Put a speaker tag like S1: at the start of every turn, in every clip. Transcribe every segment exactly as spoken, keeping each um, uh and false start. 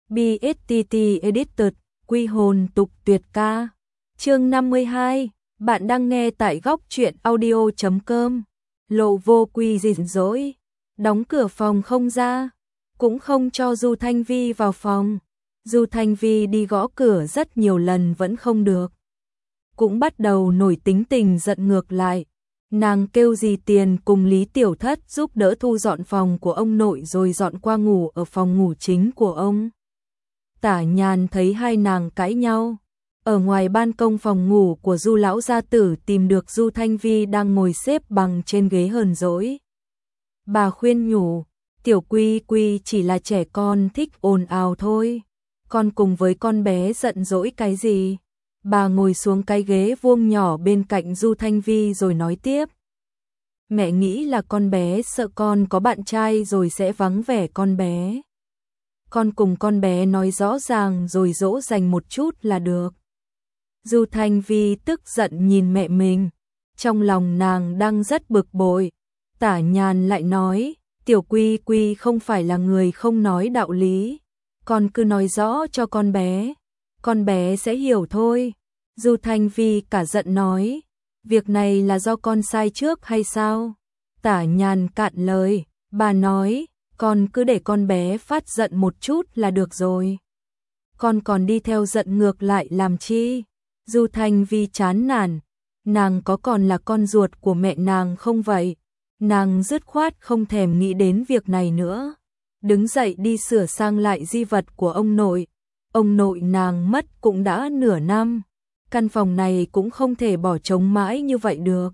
S1: bê ét tê tê Edited, quy hồn tục tuyệt ca. Chương năm mươi hai, bạn đang nghe tại góc truyện audio chấm com. Lộ Vô Quy rỉn rỗi, đóng cửa phòng không ra, cũng không cho Du Thanh Vi vào phòng. Du Thanh Vi đi gõ cửa rất nhiều lần vẫn không được. Cũng bắt đầu nổi tính tình giận ngược lại. Nàng kêu dì Tiền cùng Lý Tiểu Thất giúp đỡ thu dọn phòng của ông nội rồi dọn qua ngủ ở phòng ngủ chính của ông. Tả Nhàn thấy hai nàng cãi nhau. Ở ngoài ban công phòng ngủ của Du lão gia tử tìm được Du Thanh Vi đang ngồi xếp bằng trên ghế hờn dỗi. Bà khuyên nhủ, Tiểu Quy Quy chỉ là trẻ con thích ồn ào thôi. Con cùng với con bé giận dỗi cái gì? Bà ngồi xuống cái ghế vuông nhỏ bên cạnh Du Thanh Vi rồi nói tiếp. Mẹ nghĩ là con bé sợ con có bạn trai rồi sẽ vắng vẻ con bé. Con cùng con bé nói rõ ràng rồi dỗ dành một chút là được. Du Thanh Vi tức giận nhìn mẹ mình. Trong lòng nàng đang rất bực bội. Tả Nhàn lại nói, Tiểu Quy Quy không phải là người không nói đạo lý. Con cứ nói rõ cho con bé. Con bé sẽ hiểu thôi. Du Thanh Vi cả giận nói, việc này là do con sai trước hay sao? Tả Nhàn cạn lời, bà nói, con cứ để con bé phát giận một chút là được rồi. Con còn đi theo giận ngược lại làm chi? Du Thanh Vi chán nản, nàng có còn là con ruột của mẹ nàng không vậy? Nàng dứt khoát không thèm nghĩ đến việc này nữa. Đứng dậy đi sửa sang lại di vật của ông nội. Ông nội nàng mất cũng đã nửa năm. Căn phòng này cũng không thể bỏ trống mãi như vậy được.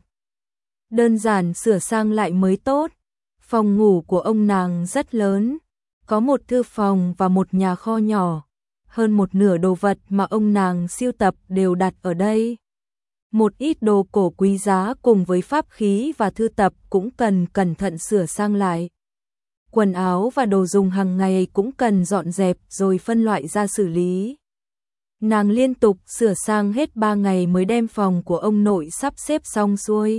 S1: Đơn giản sửa sang lại mới tốt. Phòng ngủ của ông nàng rất lớn. Có một thư phòng và một nhà kho nhỏ. Hơn một nửa đồ vật mà ông nàng sưu tập đều đặt ở đây. Một ít đồ cổ quý giá cùng với pháp khí và thư tập cũng cần cẩn thận sửa sang lại. Quần áo và đồ dùng hàng ngày cũng cần dọn dẹp rồi phân loại ra xử lý. Nàng liên tục sửa sang hết ba ngày mới đem phòng của ông nội sắp xếp xong xuôi.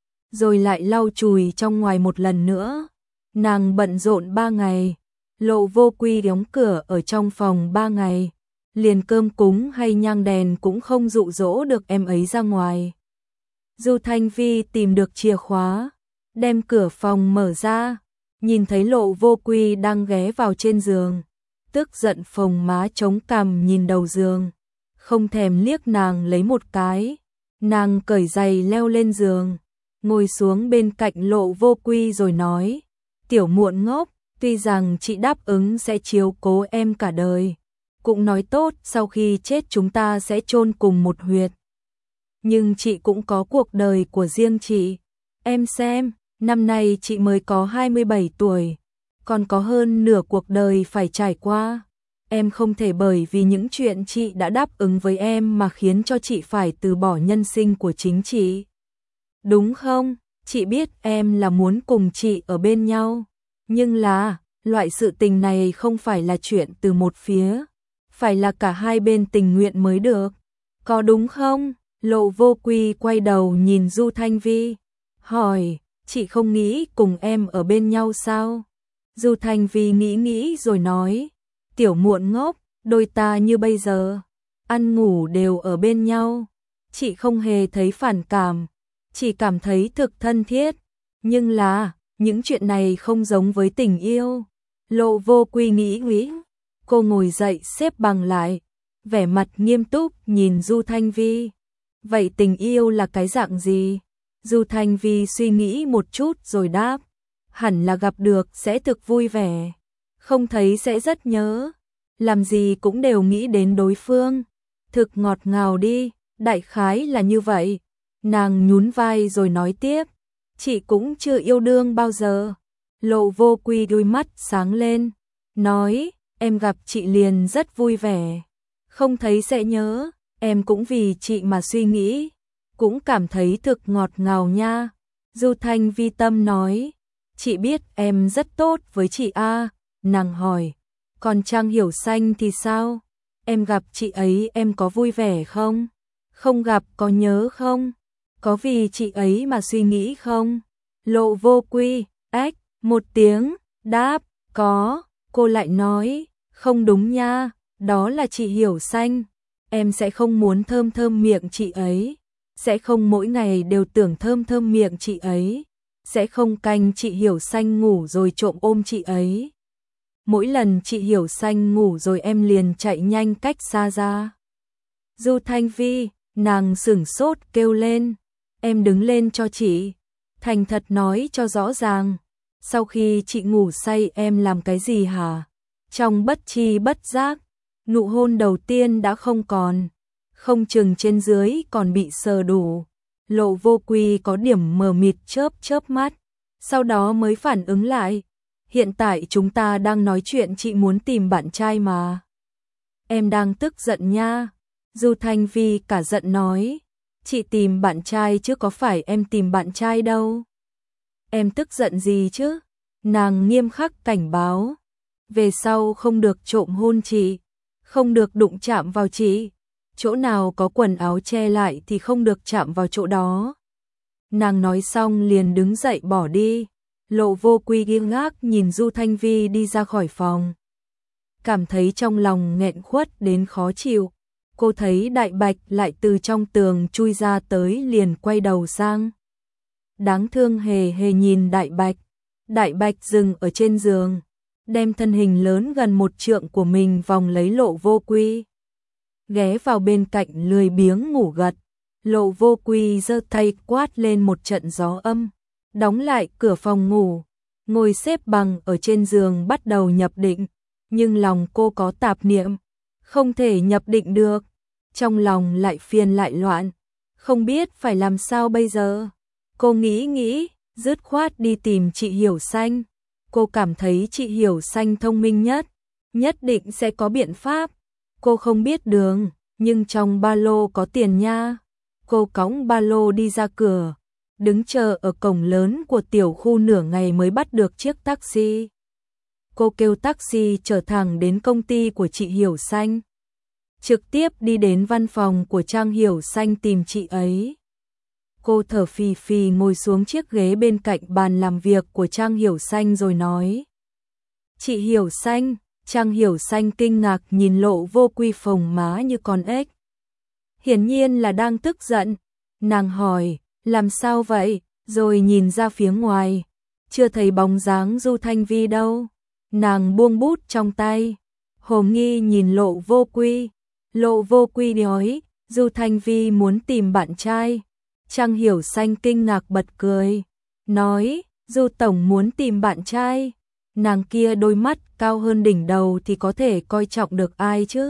S1: Rồi lại lau chùi trong ngoài một lần nữa. Nàng bận rộn ba ngày. Lộ Vô Quy đóng cửa ở trong phòng ba ngày. Liền cơm cúng hay nhang đèn cũng không dụ dỗ được em ấy ra ngoài. Du Thanh Vi tìm được chìa khóa. Đem cửa phòng mở ra. Nhìn thấy Lộ Vô Quy đang ghé vào trên giường. Tức giận phồng má chống cằm nhìn đầu giường. Không thèm liếc nàng lấy một cái. Nàng cởi giày leo lên giường. Ngồi xuống bên cạnh Lộ Vô Quy rồi nói. Tiểu muộn ngốc, tuy rằng chị đáp ứng sẽ chiếu cố em cả đời. Cũng nói tốt sau khi chết chúng ta sẽ chôn cùng một huyệt. Nhưng chị cũng có cuộc đời của riêng chị. Em xem, năm nay chị mới có hai mươi bảy tuổi. Còn có hơn nửa cuộc đời phải trải qua. Em không thể bởi vì những chuyện chị đã đáp ứng với em mà khiến cho chị phải từ bỏ nhân sinh của chính chị. Đúng không? Chị biết em là muốn cùng chị ở bên nhau. Nhưng là, loại sự tình này không phải là chuyện từ một phía. Phải là cả hai bên tình nguyện mới được. Có đúng không? Lộ Vô Quy quay đầu nhìn Du Thanh Vi. Hỏi, chị không nghĩ cùng em ở bên nhau sao? Du Thanh Vi nghĩ nghĩ rồi nói. Tiểu muộn ngốc, đôi ta như bây giờ. Ăn ngủ đều ở bên nhau. Chị không hề thấy phản cảm. Chỉ cảm thấy thực thân thiết. Nhưng là, những chuyện này không giống với tình yêu. Lộ Vô Quy nghĩ nghĩ. Cô ngồi dậy xếp bằng lại. Vẻ mặt nghiêm túc nhìn Du Thanh Vi. Vậy tình yêu là cái dạng gì? Du Thanh Vi suy nghĩ một chút rồi đáp. Hẳn là gặp được sẽ thực vui vẻ. Không thấy sẽ rất nhớ. Làm gì cũng đều nghĩ đến đối phương. Thực ngọt ngào đi, đại khái là như vậy. Nàng nhún vai rồi nói tiếp. Chị cũng chưa yêu đương bao giờ. Lộ Vô Quy đôi mắt sáng lên. Nói, em gặp chị liền rất vui vẻ. Không thấy sẽ nhớ, em cũng vì chị mà suy nghĩ. Cũng cảm thấy thực ngọt ngào nha. Du Thanh Vi tâm nói. Chị biết em rất tốt với chị a. Nàng hỏi. Còn Trang Hiểu Xanh thì sao? Em gặp chị ấy em có vui vẻ không? Không gặp có nhớ không? Có vì chị ấy mà suy nghĩ không? Lộ Vô Quy, ách, một tiếng, đáp, có. Cô lại nói, Không đúng nha, đó là chị Hiểu Xanh. Em sẽ không muốn thơm thơm miệng chị ấy. Sẽ không mỗi ngày đều tưởng thơm thơm miệng chị ấy. Sẽ không canh chị Hiểu Xanh ngủ rồi trộm ôm chị ấy. Mỗi lần chị Hiểu Xanh ngủ rồi em liền chạy nhanh cách xa ra. Du Thanh Vi, nàng sửng sốt kêu lên. Em đứng lên cho chị. Thành thật nói cho rõ ràng. Sau khi chị ngủ say em làm cái gì hả? Trong bất tri bất giác, nụ hôn đầu tiên đã không còn. Không chừng trên dưới còn bị sờ đủ. Lộ Vô Quy có điểm mờ mịt chớp chớp mắt. Sau đó mới phản ứng lại. Hiện tại chúng ta đang nói chuyện chị muốn tìm bạn trai mà. Em đang tức giận nha. Du Thanh Vi cả giận nói. Chị tìm bạn trai chứ có phải em tìm bạn trai đâu. Em tức giận gì chứ? Nàng nghiêm khắc cảnh báo. Về sau không được trộm hôn chị. Không được đụng chạm vào chị. Chỗ nào có quần áo che lại thì không được chạm vào chỗ đó. Nàng nói xong liền đứng dậy bỏ đi. Lộ Vô Quy nghiêng ngác nhìn Du Thanh Vi đi ra khỏi phòng. Cảm thấy trong lòng nghẹn khuất đến khó chịu. Cô thấy Đại Bạch lại từ trong tường chui ra tới liền quay đầu sang. Đáng thương hề hề nhìn Đại Bạch. Đại Bạch dừng ở trên giường. Đem thân hình lớn gần một trượng của mình vòng lấy Lộ Vô Quy. Ghé vào bên cạnh lười biếng ngủ gật. Lộ Vô Quy giơ tay quát lên một trận gió âm. Đóng lại cửa phòng ngủ. Ngồi xếp bằng ở trên giường bắt đầu nhập định. Nhưng lòng cô có tạp niệm. Không thể nhập định được. Trong lòng lại phiền lại loạn. Không biết phải làm sao bây giờ. Cô nghĩ nghĩ, dứt khoát đi tìm chị Hiểu Xanh. Cô cảm thấy chị Hiểu Xanh thông minh nhất. Nhất định sẽ có biện pháp. Cô không biết đường, nhưng trong ba lô có tiền nha. Cô cõng ba lô đi ra cửa. Đứng chờ ở cổng lớn của tiểu khu nửa ngày mới bắt được chiếc taxi. Cô kêu taxi chở thẳng đến công ty của chị Hiểu Xanh. Trực tiếp đi đến văn phòng của Trang Hiểu Xanh tìm chị ấy. Cô thở phì phì ngồi xuống chiếc ghế bên cạnh bàn làm việc của Trang Hiểu Xanh rồi nói. Chị Hiểu Xanh, Trang Hiểu Xanh kinh ngạc nhìn Lộ Vô Quy phồng má như con ếch. Hiển nhiên là đang tức giận. Nàng hỏi, làm sao vậy? Rồi nhìn ra phía ngoài. Chưa thấy bóng dáng Du Thanh Vi đâu. Nàng buông bút trong tay. Hồ nghi nhìn Lộ Vô Quy. Lộ Vô Quy nói, Du Thanh Vi muốn tìm bạn trai. Trang Hiểu Xanh kinh ngạc bật cười. Nói, Du Tổng muốn tìm bạn trai. Nàng kia đôi mắt cao hơn đỉnh đầu thì có thể coi trọng được ai chứ?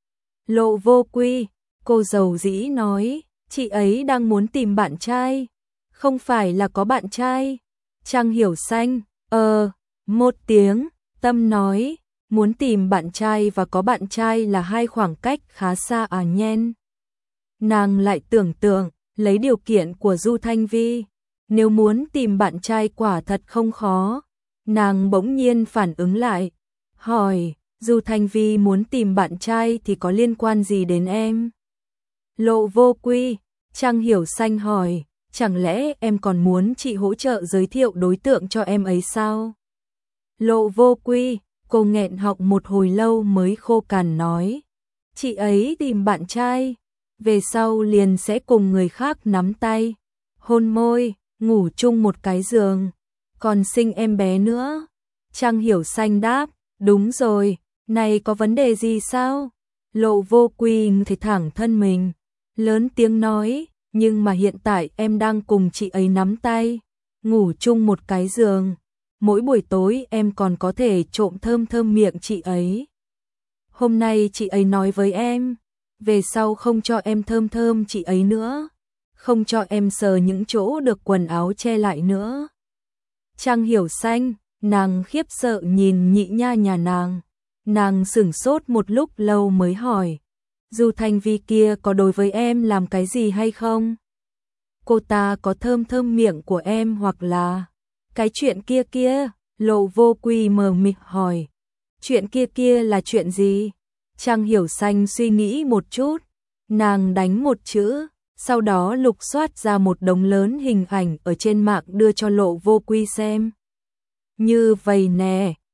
S1: Lộ Vô Quy, cô giàu dĩ nói, chị ấy đang muốn tìm bạn trai. Không phải là có bạn trai. Trang Hiểu Xanh, ờ, một tiếng, tâm nói, muốn tìm bạn trai và có bạn trai là hai khoảng cách khá xa à nhen. Nàng lại tưởng tượng, lấy điều kiện của Du Thanh Vi, nếu muốn tìm bạn trai quả thật không khó. Nàng bỗng nhiên phản ứng lại, hỏi, Du Thanh Vi muốn tìm bạn trai thì có liên quan gì đến em? Lộ Vô Quy, Trang Hiểu Xanh hỏi, chẳng lẽ em còn muốn chị hỗ trợ giới thiệu đối tượng cho em ấy sao? Lộ Vô Quy, cô nghẹn họng một hồi lâu mới khô cằn nói, chị ấy tìm bạn trai, về sau liền sẽ cùng người khác nắm tay, hôn môi, ngủ chung một cái giường, còn sinh em bé nữa. Trang Hiểu Xanh đáp, đúng rồi, này có vấn đề gì sao? Lộ Vô Quy thì thẳng thân mình, lớn tiếng nói, nhưng mà hiện tại em đang cùng chị ấy nắm tay, ngủ chung một cái giường, mỗi buổi tối em còn có thể trộm thơm thơm miệng chị ấy. Hôm nay chị ấy nói với em, về sau không cho em thơm thơm chị ấy nữa, không cho em sờ những chỗ được quần áo che lại nữa. Trang Hiểu Xanh, nàng khiếp sợ nhìn nhị nha nhà nàng, nàng sửng sốt một lúc lâu mới hỏi, Du Thanh Vi kia có đối với em làm cái gì hay không? Cô ta có thơm thơm miệng của em hoặc là cái chuyện kia kia? Lộ Vô Quy mờ mịt hỏi, chuyện kia kia là chuyện gì? Trang Hiểu Xanh suy nghĩ một chút, nàng đánh một chữ, sau đó lục soát ra một đống lớn hình ảnh ở trên mạng đưa cho Lộ Vô Quy xem. Như vậy nè,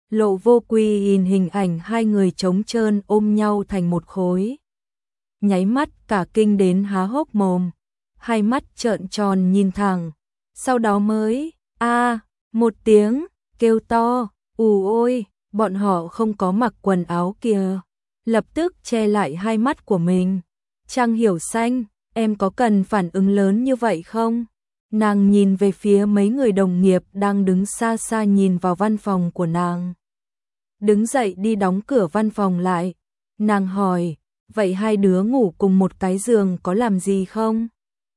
S1: Lộ Vô Quy nhìn hình ảnh hai người trống trơn ôm nhau thành một khối. Nháy mắt cả kinh đến há hốc mồm, hai mắt trợn tròn nhìn thẳng, sau đó mới, a một tiếng, kêu to, ù ôi, bọn họ không có mặc quần áo kìa, lập tức che lại hai mắt của mình. Trang Hiểu Xanh, em có cần phản ứng lớn như vậy không? Nàng nhìn về phía mấy người đồng nghiệp đang đứng xa xa nhìn vào văn phòng của nàng. Đứng dậy đi đóng cửa văn phòng lại. Nàng hỏi, vậy hai đứa ngủ cùng một cái giường có làm gì không?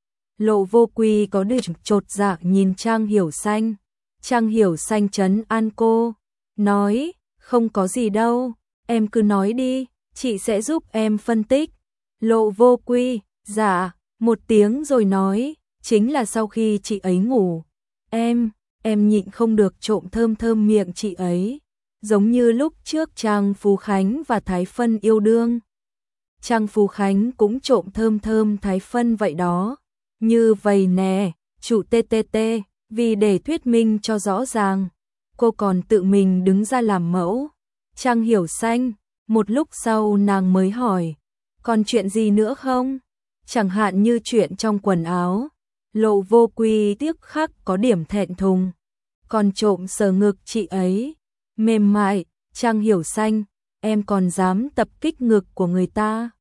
S1: Lộ Vô Quy có được chột dạ nhìn Trang Hiểu Xanh. Trang Hiểu Xanh trấn an cô, nói, không có gì đâu, em cứ nói đi, chị sẽ giúp em phân tích. Lộ Vô Quy, dạ, một tiếng rồi nói, chính là sau khi chị ấy ngủ, em, em nhịn không được trộm thơm thơm miệng chị ấy, giống như lúc trước Trang Phú Khánh và Thái Phân yêu đương. Trang Phú Khánh cũng trộm thơm thơm Thái Phân vậy đó, như vậy nè, chủ tê tê tê, vì để thuyết minh cho rõ ràng, cô còn tự mình đứng ra làm mẫu. Trang Hiểu Xanh, một lúc sau nàng mới hỏi, còn chuyện gì nữa không? Chẳng hạn như chuyện trong quần áo. Lộ Vô Quy tiếc khắc có điểm thẹn thùng, còn trộm sờ ngực chị ấy, mềm mại. Trang Hiểu Xanh, em còn dám tập kích ngực của người ta?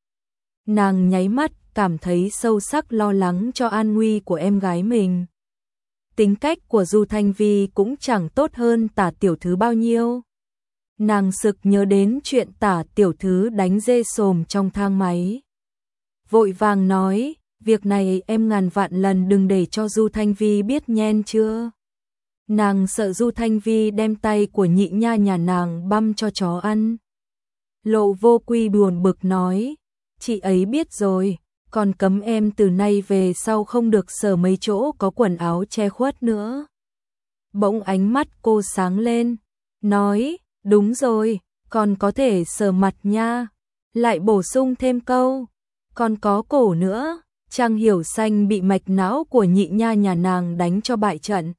S1: Nàng nháy mắt cảm thấy sâu sắc lo lắng cho an nguy của em gái mình. Tính cách của Du Thanh Vi cũng chẳng tốt hơn Tả tiểu thư bao nhiêu. Nàng sực nhớ đến chuyện Tả tiểu thư đánh dê sồm trong thang máy. Vội vàng nói, việc này em ngàn vạn lần đừng để cho Du Thanh Vi biết nhen chưa. Nàng sợ Du Thanh Vi đem tay của nhị nha nhà nàng băm cho chó ăn. Lộ Vô Quy buồn bực nói, chị ấy biết rồi, còn cấm em từ nay về sau không được sờ mấy chỗ có quần áo che khuất nữa. Bỗng ánh mắt cô sáng lên, nói, đúng rồi, còn có thể sờ mặt nha. Lại bổ sung thêm câu, còn có cổ nữa. Trang Hiểu Xanh bị mạch não của nhị nha nhà nàng đánh cho bại trận.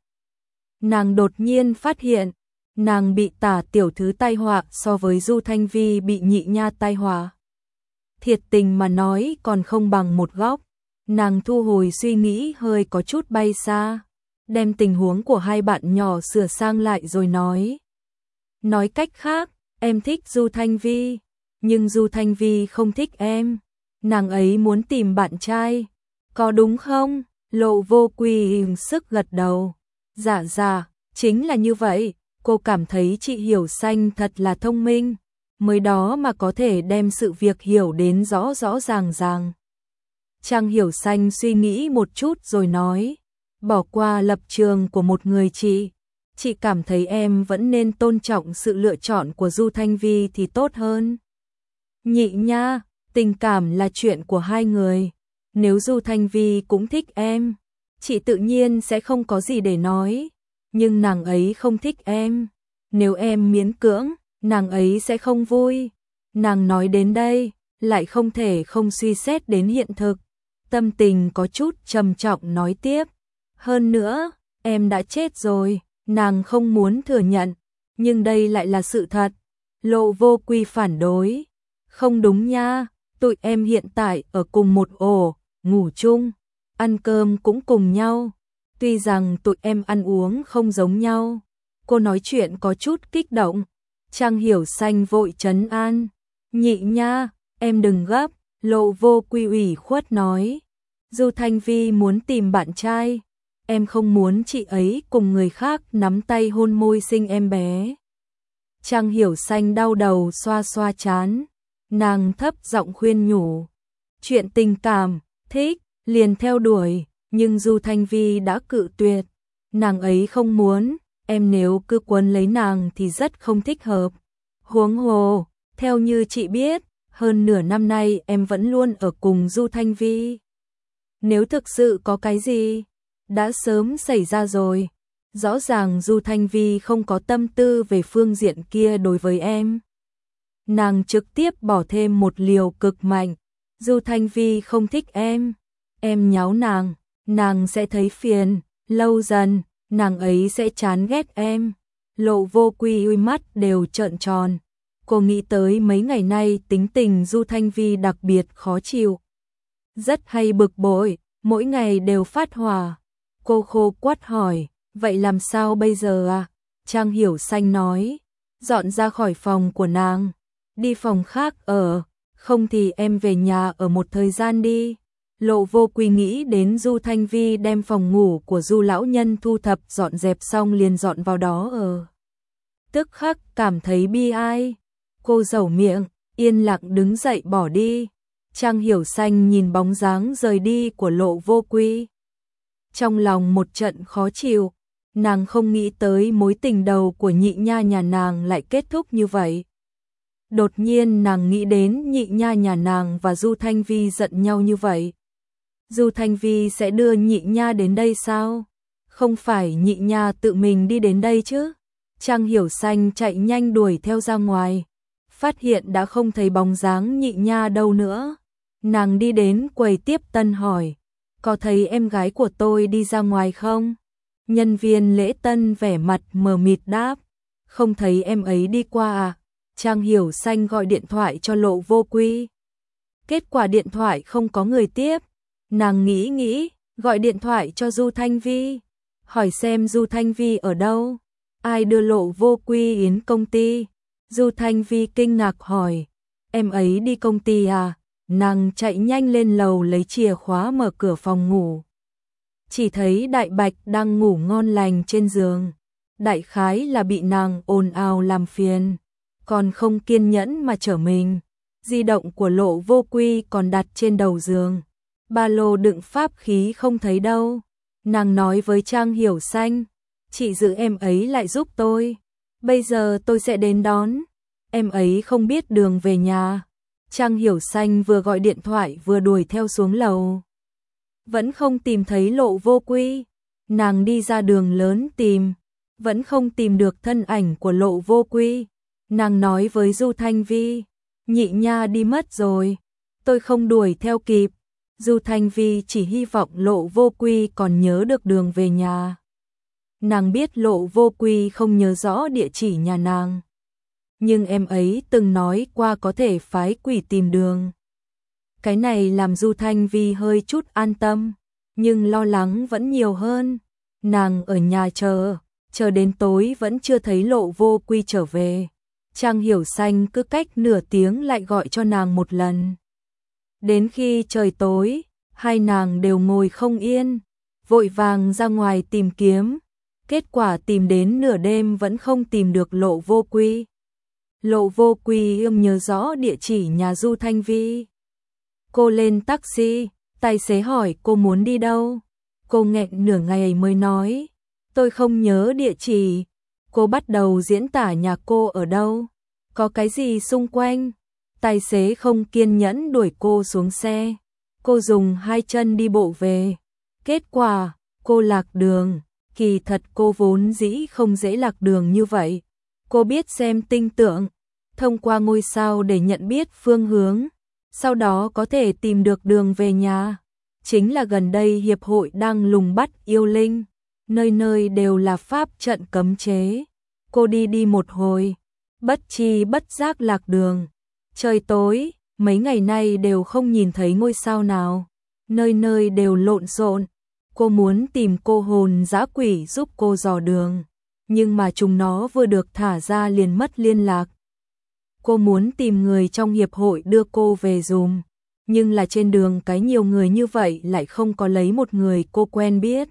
S1: Nàng đột nhiên phát hiện, nàng bị Tả tiểu thư tai họa so với Du Thanh Vi bị nhị nha tai họa. Thiệt tình mà nói còn không bằng một góc. Nàng thu hồi suy nghĩ hơi có chút bay xa, đem tình huống của hai bạn nhỏ sửa sang lại rồi nói. Nói cách khác, em thích Du Thanh Vi, nhưng Du Thanh Vi không thích em. Nàng ấy muốn tìm bạn trai, có đúng không? Lộ Vô Quy sức gật đầu. Dạ dạ, chính là như vậy, cô cảm thấy chị Hiểu Xanh thật là thông minh, mới đó mà có thể đem sự việc hiểu đến rõ rõ ràng ràng. Trang Hiểu Xanh suy nghĩ một chút rồi nói, bỏ qua lập trường của một người chị, chị cảm thấy em vẫn nên tôn trọng sự lựa chọn của Du Thanh Vi thì tốt hơn. Nhị nha, tình cảm là chuyện của hai người, nếu Du Thanh Vi cũng thích em, chị tự nhiên sẽ không có gì để nói, nhưng nàng ấy không thích em, nếu em miễn cưỡng, nàng ấy sẽ không vui. Nàng nói đến đây, lại không thể không suy xét đến hiện thực, tâm tình có chút trầm trọng nói tiếp, hơn nữa, em đã chết rồi. Nàng không muốn thừa nhận, nhưng đây lại là sự thật. Lộ Vô Quy phản đối, không đúng nha, tụi em hiện tại ở cùng một ổ, ngủ chung, ăn cơm cũng cùng nhau, tuy rằng tụi em ăn uống không giống nhau. Cô nói chuyện có chút kích động. Trang Hiểu Xanh vội trấn an, nhị nha, em đừng gấp. Lộ Vô Quy ủy khuất nói, Du Thanh Vi muốn tìm bạn trai, em không muốn chị ấy cùng người khác nắm tay hôn môi sinh em bé. Trang Hiểu Xanh đau đầu xoa xoa trán, nàng thấp giọng khuyên nhủ, chuyện tình cảm, thích, liền theo đuổi, nhưng Du Thanh Vi đã cự tuyệt, nàng ấy không muốn, em nếu cứ quấn lấy nàng thì rất không thích hợp. Huống hồ, theo như chị biết, hơn nửa năm nay em vẫn luôn ở cùng Du Thanh Vi. Nếu thực sự có cái gì, đã sớm xảy ra rồi. Rõ ràng Du Thanh Vi không có tâm tư về phương diện kia đối với em. Nàng trực tiếp bỏ thêm một liều cực mạnh. Du Thanh Vi không thích em, em nháo nàng, nàng sẽ thấy phiền, lâu dần, nàng ấy sẽ chán ghét em. Lộ Vô Quy ui mắt đều trợn tròn. Cô nghĩ tới mấy ngày nay tính tình Du Thanh Vi đặc biệt khó chịu. Rất hay bực bội, mỗi ngày đều phát hỏa. Cô khô quắt hỏi, vậy làm sao bây giờ à? Trang Hiểu Xanh nói, dọn ra khỏi phòng của nàng, đi phòng khác ở, không thì em về nhà ở một thời gian đi. Lộ Vô Quy nghĩ đến Du Thanh Vi đem phòng ngủ của Du lão nhân thu thập dọn dẹp xong liền dọn vào đó ở. Tức khắc cảm thấy bi ai. Cô dẩu miệng, yên lặng đứng dậy bỏ đi. Trang Hiểu Xanh nhìn bóng dáng rời đi của Lộ Vô Quy. Trong lòng một trận khó chịu, nàng không nghĩ tới mối tình đầu của nhị nha nhà nàng lại kết thúc như vậy. Đột nhiên nàng nghĩ đến nhị nha nhà nàng và Du Thanh Vi giận nhau như vậy. Du Thanh Vi sẽ đưa nhị nha đến đây sao? Không phải nhị nha tự mình đi đến đây chứ? Trang Hiểu Xanh chạy nhanh đuổi theo ra ngoài, phát hiện đã không thấy bóng dáng nhị nha đâu nữa. Nàng đi đến quầy tiếp tân hỏi, có thấy em gái của tôi đi ra ngoài không? Nhân viên lễ tân vẻ mặt mờ mịt đáp, không thấy em ấy đi qua à? Trang Hiểu Xanh gọi điện thoại cho Lộ Vô Quy. Kết quả điện thoại không có người tiếp. Nàng nghĩ nghĩ, gọi điện thoại cho Du Thanh Vi, hỏi xem Du Thanh Vi ở đâu, ai đưa Lộ Vô Quy đến công ty. Du Thanh Vi kinh ngạc hỏi, em ấy đi công ty à? Nàng chạy nhanh lên lầu lấy chìa khóa mở cửa phòng ngủ. Chỉ thấy Đại Bạch đang ngủ ngon lành trên giường. Đại khái là bị nàng ồn ào làm phiền, còn không kiên nhẫn mà trở mình. Di động của Lộ Vô Quy còn đặt trên đầu giường. Ba lô đựng pháp khí không thấy đâu. Nàng nói với Trang Hiểu Xanh, chị giữ em ấy lại giúp tôi. Bây giờ tôi sẽ đến đón. Em ấy không biết đường về nhà. Trang Hiểu Xanh vừa gọi điện thoại vừa đuổi theo xuống lầu. Vẫn không tìm thấy Lộ Vô Quy. Nàng đi ra đường lớn tìm, vẫn không tìm được thân ảnh của Lộ Vô Quy. Nàng nói với Du Thanh Vi, nhị nha đi mất rồi, tôi không đuổi theo kịp. Du Thanh Vi chỉ hy vọng Lộ Vô Quy còn nhớ được đường về nhà. Nàng biết Lộ Vô Quy không nhớ rõ địa chỉ nhà nàng, nhưng em ấy từng nói qua có thể phái quỷ tìm đường. Cái này làm Du Thanh Vi hơi chút an tâm, nhưng lo lắng vẫn nhiều hơn. Nàng ở nhà chờ, chờ đến tối vẫn chưa thấy Lộ Vô Quy trở về. Trang Hiểu Xanh cứ cách nửa tiếng lại gọi cho nàng một lần. Đến khi trời tối, hai nàng đều ngồi không yên, vội vàng ra ngoài tìm kiếm. Kết quả tìm đến nửa đêm vẫn không tìm được Lộ Vô Quy. Lộ Vô Quy êm nhớ rõ địa chỉ nhà Du Thanh Vi. Cô lên taxi, tài xế hỏi cô muốn đi đâu. Cô nghẹn nửa ngày mới nói, tôi không nhớ địa chỉ. Cô bắt đầu diễn tả nhà cô ở đâu, có cái gì xung quanh. Tài xế không kiên nhẫn đuổi cô xuống xe. Cô dùng hai chân đi bộ về. Kết quả, cô lạc đường. Kỳ thật cô vốn dĩ không dễ lạc đường như vậy. Cô biết xem tinh tượng, thông qua ngôi sao để nhận biết phương hướng, sau đó có thể tìm được đường về nhà. Chính là gần đây hiệp hội đang lùng bắt yêu linh, nơi nơi đều là pháp trận cấm chế. Cô đi đi một hồi, bất chi bất giác lạc đường. Trời tối, mấy ngày nay đều không nhìn thấy ngôi sao nào, nơi nơi đều lộn xộn. Cô muốn tìm cô hồn dã quỷ giúp cô dò đường, nhưng mà chúng nó vừa được thả ra liền mất liên lạc. Cô muốn tìm người trong hiệp hội đưa cô về dùm, nhưng là trên đường cái nhiều người như vậy lại không có lấy một người cô quen biết.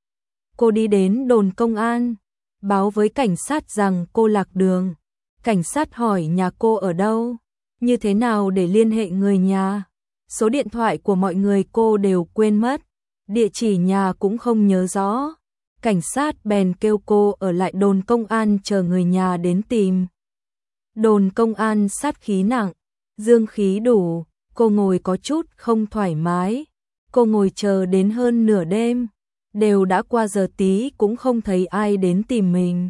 S1: Cô đi đến đồn công an, báo với cảnh sát rằng cô lạc đường. Cảnh sát hỏi nhà cô ở đâu, như thế nào để liên hệ người nhà. Số điện thoại của mọi người cô đều quên mất, địa chỉ nhà cũng không nhớ rõ. Cảnh sát bèn kêu cô ở lại đồn công an chờ người nhà đến tìm. Đồn công an sát khí nặng, dương khí đủ, cô ngồi có chút không thoải mái. Cô ngồi chờ đến hơn nửa đêm, đều đã qua giờ tí cũng không thấy ai đến tìm mình.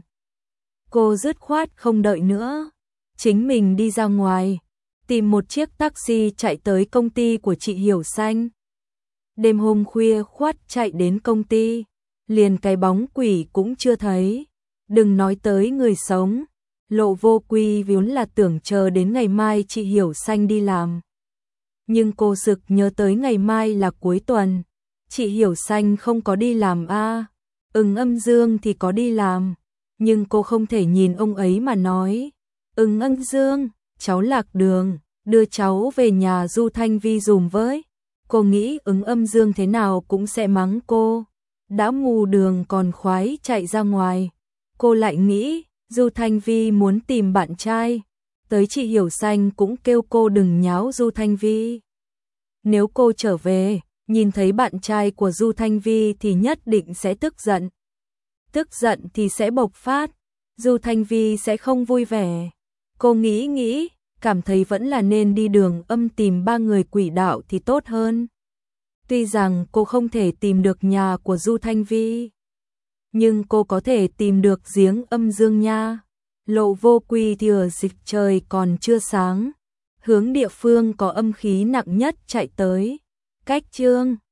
S1: Cô dứt khoát không đợi nữa, chính mình đi ra ngoài, tìm một chiếc taxi chạy tới công ty của chị Hiểu Xanh. Đêm hôm khuya khoắt chạy đến công ty, liền cái bóng quỷ cũng chưa thấy. Đừng nói tới người sống, Lộ Vô Quy vốn là tưởng chờ đến ngày mai chị Hiểu Xanh đi làm. Nhưng cô sực nhớ tới ngày mai là cuối tuần, chị Hiểu Xanh không có đi làm a. À. Ưng Âm Dương thì có đi làm, nhưng cô không thể nhìn ông ấy mà nói, Ưng Âm Dương, cháu lạc đường, đưa cháu về nhà Du Thanh Vi dùm với. Cô nghĩ Ứng Âm Dương thế nào cũng sẽ mắng cô, đã mù đường còn khoái chạy ra ngoài. Cô lại nghĩ, Du Thanh Vi muốn tìm bạn trai, tới chị Hiểu Xanh cũng kêu cô đừng nháo Du Thanh Vi. Nếu cô trở về, nhìn thấy bạn trai của Du Thanh Vi thì nhất định sẽ tức giận. Tức giận thì sẽ bộc phát, Du Thanh Vi sẽ không vui vẻ. Cô nghĩ nghĩ, cảm thấy vẫn là nên đi Đường Âm tìm ba người quỷ đạo thì tốt hơn. Tuy rằng cô không thể tìm được nhà của Du Thanh Vi, nhưng cô có thể tìm được giếng âm dương nha. Lộ Vô Quy thì ở dịch trời còn chưa sáng, hướng địa phương có âm khí nặng nhất chạy tới. Cách Chương